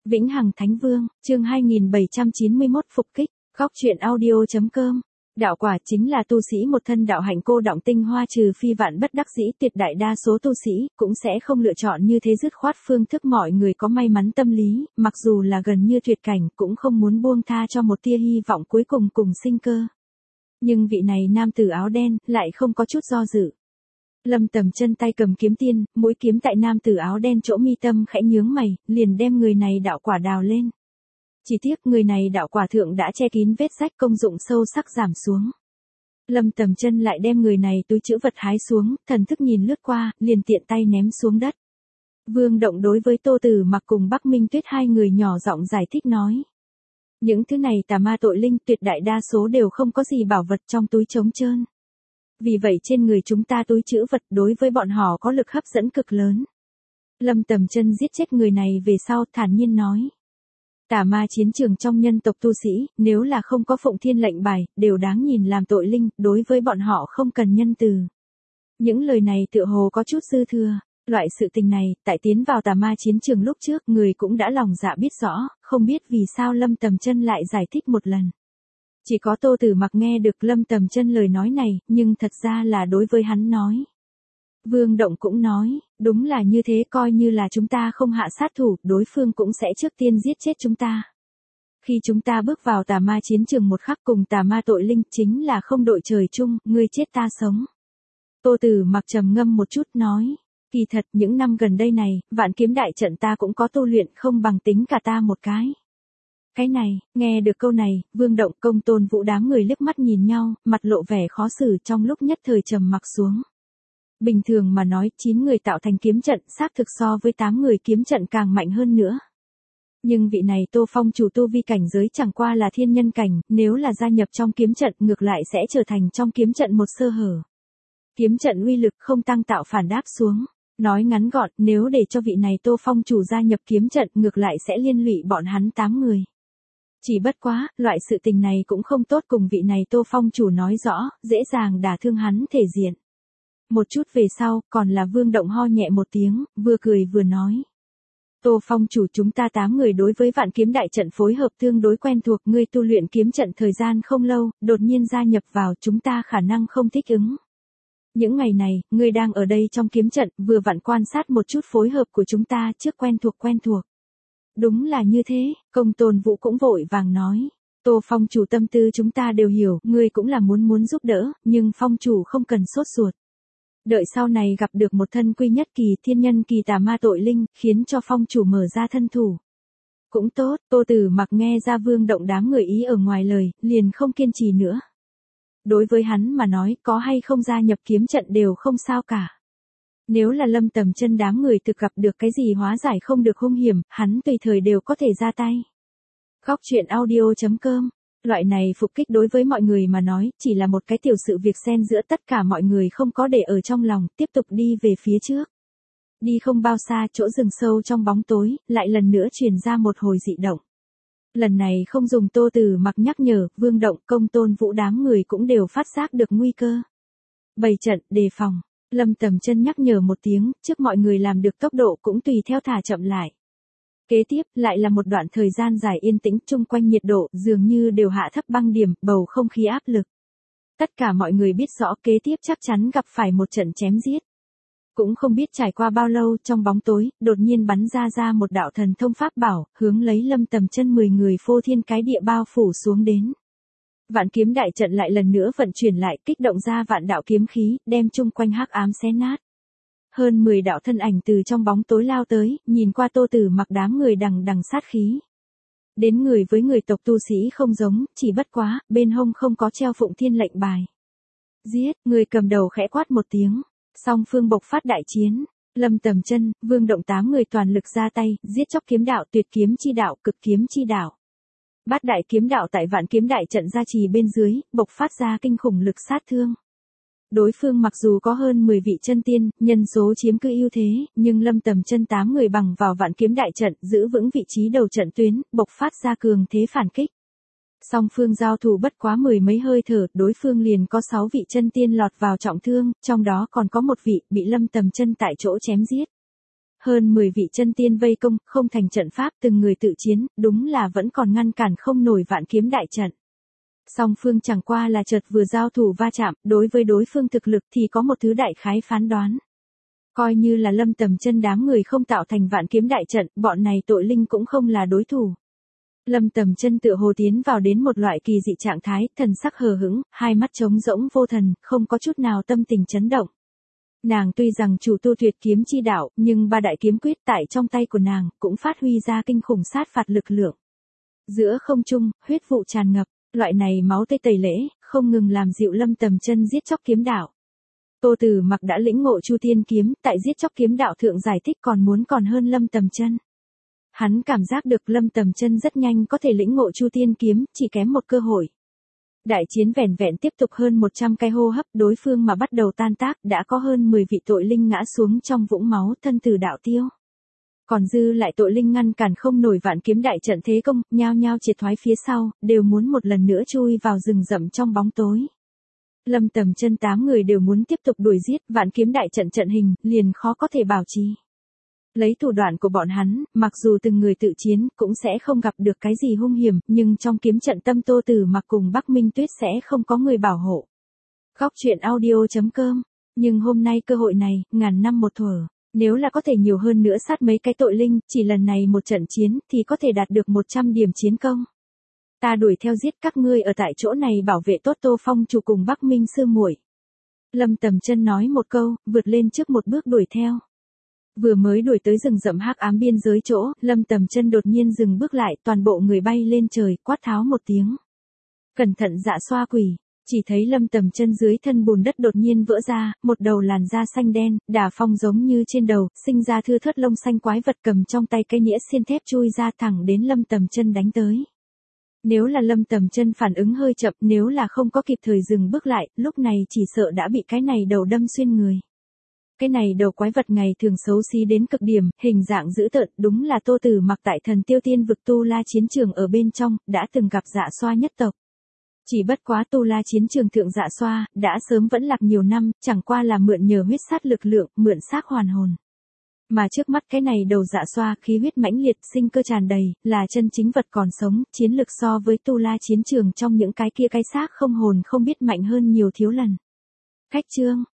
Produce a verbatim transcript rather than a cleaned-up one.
Vĩnh Hằng Thánh Vương, chương hai nghìn bảy trăm chín mươi mốt phục kích, góc truyện audio.com. Đạo quả chính là tu sĩ một thân đạo hạnh cô đọng tinh hoa, trừ phi vạn bất đắc dĩ, tuyệt đại đa số tu sĩ cũng sẽ không lựa chọn như thế dứt khoát phương thức. Mọi người có may mắn tâm lý, mặc dù là gần như tuyệt cảnh cũng không muốn buông tha cho một tia hy vọng cuối cùng cùng sinh cơ. Nhưng vị này nam tử áo đen lại không có chút do dự. Lâm Tầm Chân tay cầm kiếm tiên, mũi kiếm tại nam tử áo đen chỗ mi tâm khẽ nhướng mày, liền đem người này đạo quả đào lên. Chỉ tiếc người này đạo quả thượng đã che kín vết rách, công dụng sâu sắc giảm xuống. Lâm Tầm Chân lại đem người này túi trữ vật hái xuống, thần thức nhìn lướt qua, liền tiện tay ném xuống đất. Vương Động đối với Tô Tử Mặc cùng Bắc Minh Tuyết hai người nhỏ giọng giải thích nói. Những thứ này tà ma tội linh tuyệt đại đa số đều không có gì bảo vật trong túi trống trơn. Vì vậy trên người chúng ta túi trữ vật đối với bọn họ có lực hấp dẫn cực lớn. Lâm Tầm Chân giết chết người này về sau thản nhiên nói. Tà ma chiến trường trong nhân tộc tu sĩ, nếu là không có Phụng Thiên lệnh bài, đều đáng nhìn làm tội linh, đối với bọn họ không cần nhân từ. Những lời này tựa hồ có chút dư thừa. Loại sự tình này, tại tiến vào tà ma chiến trường lúc trước, người cũng đã lòng dạ biết rõ, không biết vì sao Lâm Tầm Chân lại giải thích một lần. Chỉ có Tô Tử Mặc nghe được Lâm Tầm Chân lời nói này, nhưng thật ra là đối với hắn nói. Vương Động cũng nói, đúng là như thế, coi như là chúng ta không hạ sát thủ, đối phương cũng sẽ trước tiên giết chết chúng ta. Khi chúng ta bước vào tà ma chiến trường một khắc, cùng tà ma tội linh chính là không đội trời chung, ngươi chết ta sống. Tô Tử Mặc trầm ngâm một chút nói, kỳ thật những năm gần đây này, Vạn Kiếm Đại Trận ta cũng có tu luyện, không bằng tính cả ta một cái. Cái này, nghe được câu này, Vương Động, Công Tôn Vũ đám người liếc mắt nhìn nhau, mặt lộ vẻ khó xử, trong lúc nhất thời trầm mặc xuống. Bình thường mà nói, chín người tạo thành kiếm trận, xác thực so với tám người kiếm trận càng mạnh hơn nữa. Nhưng vị này Tô Phong chủ tu vi cảnh giới chẳng qua là thiên nhân cảnh, nếu là gia nhập trong kiếm trận ngược lại sẽ trở thành trong kiếm trận một sơ hở. Kiếm trận uy lực không tăng tạo phản đáp xuống. Nói ngắn gọn, nếu để cho vị này Tô Phong chủ gia nhập kiếm trận ngược lại sẽ liên lụy bọn hắn tám người. Chỉ bất quá, loại sự tình này cũng không tốt cùng vị này Tô Phong chủ nói rõ, dễ dàng đả thương hắn thể diện. Một chút về sau, còn là Vương Động ho nhẹ một tiếng, vừa cười vừa nói. Tô Phong chủ, chúng ta tám người đối với Vạn Kiếm Đại Trận phối hợp tương đối quen thuộc, ngươi tu luyện kiếm trận thời gian không lâu, đột nhiên gia nhập vào, chúng ta khả năng không thích ứng. Những ngày này, ngươi đang ở đây trong kiếm trận, vừa vặn quan sát một chút phối hợp của chúng ta, trước quen thuộc quen thuộc. Đúng là như thế, Công Tôn Vũ cũng vội vàng nói. Tô Phong chủ tâm tư chúng ta đều hiểu, ngươi cũng là muốn muốn giúp đỡ, nhưng Phong chủ không cần sốt ruột. Đợi sau này gặp được một thân quy nhất kỳ, thiên nhân kỳ tà ma tội linh, khiến cho Phong chủ mở ra thân thủ. Cũng tốt, Tô Tử Mặc nghe ra Vương Động đám người ý ở ngoài lời, liền không kiên trì nữa. Đối với hắn mà nói, có hay không gia nhập kiếm trận đều không sao cả. Nếu là Lâm Tầm Chân đám người thực gặp được cái gì hóa giải không được hung hiểm, hắn tùy thời đều có thể ra tay. Góc truyện audio.com. Loại này phục kích đối với mọi người mà nói, chỉ là một cái tiểu sự việc xen giữa, tất cả mọi người không có để ở trong lòng, tiếp tục đi về phía trước. Đi không bao xa, chỗ rừng sâu trong bóng tối, lại lần nữa truyền ra một hồi dị động. Lần này không dùng Tô Tử Mặc nhắc nhở, Vương Động, Công Tôn Vũ đám người cũng đều phát giác được nguy cơ. Bày trận, đề phòng. Lâm Tầm Chân nhắc nhở một tiếng, trước mọi người làm được tốc độ cũng tùy theo thả chậm lại. Kế tiếp, lại là một đoạn thời gian dài yên tĩnh, chung quanh nhiệt độ dường như đều hạ thấp băng điểm, bầu không khí áp lực. Tất cả mọi người biết rõ kế tiếp chắc chắn gặp phải một trận chém giết. Cũng không biết trải qua bao lâu, trong bóng tối, đột nhiên bắn ra ra một đạo thần thông pháp bảo, hướng lấy Lâm Tầm Chân mười người phô thiên cái địa bao phủ xuống đến. Vạn Kiếm Đại Trận lại lần nữa vận chuyển lại, kích động ra vạn đạo kiếm khí, đem chung quanh hắc ám xé nát. Hơn mười đạo thân ảnh từ trong bóng tối lao tới, nhìn qua Tô Tử Mặc đám người đằng đằng sát khí. Đến người với người tộc tu sĩ không giống, chỉ bất quá, bên hông không có treo Phụng Thiên lệnh bài. Giết, người cầm đầu khẽ quát một tiếng, song phương bộc phát đại chiến. Lâm Tầm Chân, Vương Động tám người toàn lực ra tay, giết chóc kiếm đạo, tuyệt kiếm chi đạo, cực kiếm chi đạo. Bát đại kiếm đạo tại Vạn Kiếm Đại Trận gia trì bên dưới, bộc phát ra kinh khủng lực sát thương. Đối phương mặc dù có hơn mười vị chân tiên, nhân số chiếm cứ ưu thế, nhưng Lâm Tầm Chân tám người bằng vào Vạn Kiếm Đại Trận, giữ vững vị trí đầu trận tuyến, bộc phát ra cường thế phản kích. Song phương giao thủ bất quá mười mấy hơi thở, đối phương liền có sáu vị chân tiên lọt vào trọng thương, trong đó còn có một vị bị Lâm Tầm Chân tại chỗ chém giết. hơn mười vị chân tiên vây công, không thành trận pháp từng người tự chiến, đúng là vẫn còn ngăn cản không nổi vạn kiếm đại trận. Song phương chẳng qua là chợt vừa giao thủ va chạm, đối với đối phương thực lực thì có một thứ đại khái phán đoán. Coi như là Lâm Tầm Chân đám người không tạo thành vạn kiếm đại trận, bọn này tội linh cũng không là đối thủ. Lâm Tầm Chân tựa hồ tiến vào đến một loại kỳ dị trạng thái, thần sắc hờ hững, hai mắt trống rỗng vô thần, không có chút nào tâm tình chấn động. Nàng tuy rằng chủ tu tuyệt kiếm chi đạo, nhưng ba đại kiếm quyết tại trong tay của nàng, cũng phát huy ra kinh khủng sát phạt lực lượng. Giữa không trung, huyết vụ tràn ngập, loại này máu tươi tẩy lễ, không ngừng làm dịu Lâm Tầm Chân giết chóc kiếm đạo. Tô Tử Mặc đã lĩnh ngộ Chu Tiên kiếm, tại giết chóc kiếm đạo thượng giải thích còn muốn còn hơn Lâm Tầm Chân. Hắn cảm giác được Lâm Tầm Chân rất nhanh có thể lĩnh ngộ Chu Tiên kiếm, chỉ kém một cơ hội. Đại chiến vẻn vẹn tiếp tục hơn một trăm cái hô hấp, đối phương mà bắt đầu tan tác, đã có hơn mười vị tội linh ngã xuống trong vũng máu, thân tử đạo tiêu. Còn dư lại tội linh ngăn cản không nổi vạn kiếm đại trận thế công, nhao nhao triệt thoái phía sau, đều muốn một lần nữa chui vào rừng rậm trong bóng tối. Lâm Tầm Chân tám người đều muốn tiếp tục đuổi giết, vạn kiếm đại trận trận hình, liền khó có thể bảo trì. Lấy thủ đoạn của bọn hắn, mặc dù từng người tự chiến, cũng sẽ không gặp được cái gì hung hiểm, nhưng trong kiếm trận tâm Tô Tử Mặc cùng Bắc Minh Tuyết sẽ không có người bảo hộ. Góc truyện audio chấm com. Nhưng hôm nay cơ hội này, ngàn năm một thuở. Nếu là có thể nhiều hơn nữa sát mấy cái tội linh, chỉ lần này một trận chiến, thì có thể đạt được một trăm điểm chiến công. Ta đuổi theo giết các ngươi ở tại chỗ này bảo vệ tốt Tô Phong chủ cùng Bắc Minh sư muội. Lâm Tầm Chân nói một câu, vượt lên trước một bước đuổi theo. Vừa mới đuổi tới rừng rậm hắc ám biên giới chỗ, Lâm Tầm Chân đột nhiên dừng bước lại, toàn bộ người bay lên trời, quát tháo một tiếng. Cẩn thận dạ xoa quỷ, chỉ thấy Lâm Tầm Chân dưới thân bùn đất đột nhiên vỡ ra, một đầu làn da xanh đen, đả phong giống như trên đầu, sinh ra thưa thớt lông xanh quái vật cầm trong tay cái nĩa xiên thép chui ra thẳng đến Lâm Tầm Chân đánh tới. Nếu là Lâm Tầm Chân phản ứng hơi chậm, nếu là không có kịp thời dừng bước lại, lúc này chỉ sợ đã bị cái này đầu đâm xuyên người. Cái này đầu quái vật ngày thường xấu xí đến cực điểm, hình dạng dữ tợn, đúng là Tô Tử Mặc tại Thần Tiêu Tiên vực Tu La chiến trường ở bên trong, đã từng gặp Dạ Xoa nhất tộc. Chỉ bất quá Tu La chiến trường thượng Dạ Xoa, đã sớm vẫn lạc nhiều năm, chẳng qua là mượn nhờ huyết sát lực lượng, mượn xác hoàn hồn. Mà trước mắt cái này đầu Dạ Xoa khí huyết mãnh liệt, sinh cơ tràn đầy, là chân chính vật còn sống, chiến lực so với Tu La chiến trường trong những cái kia cái xác không hồn không biết mạnh hơn nhiều thiếu lần. Khách chương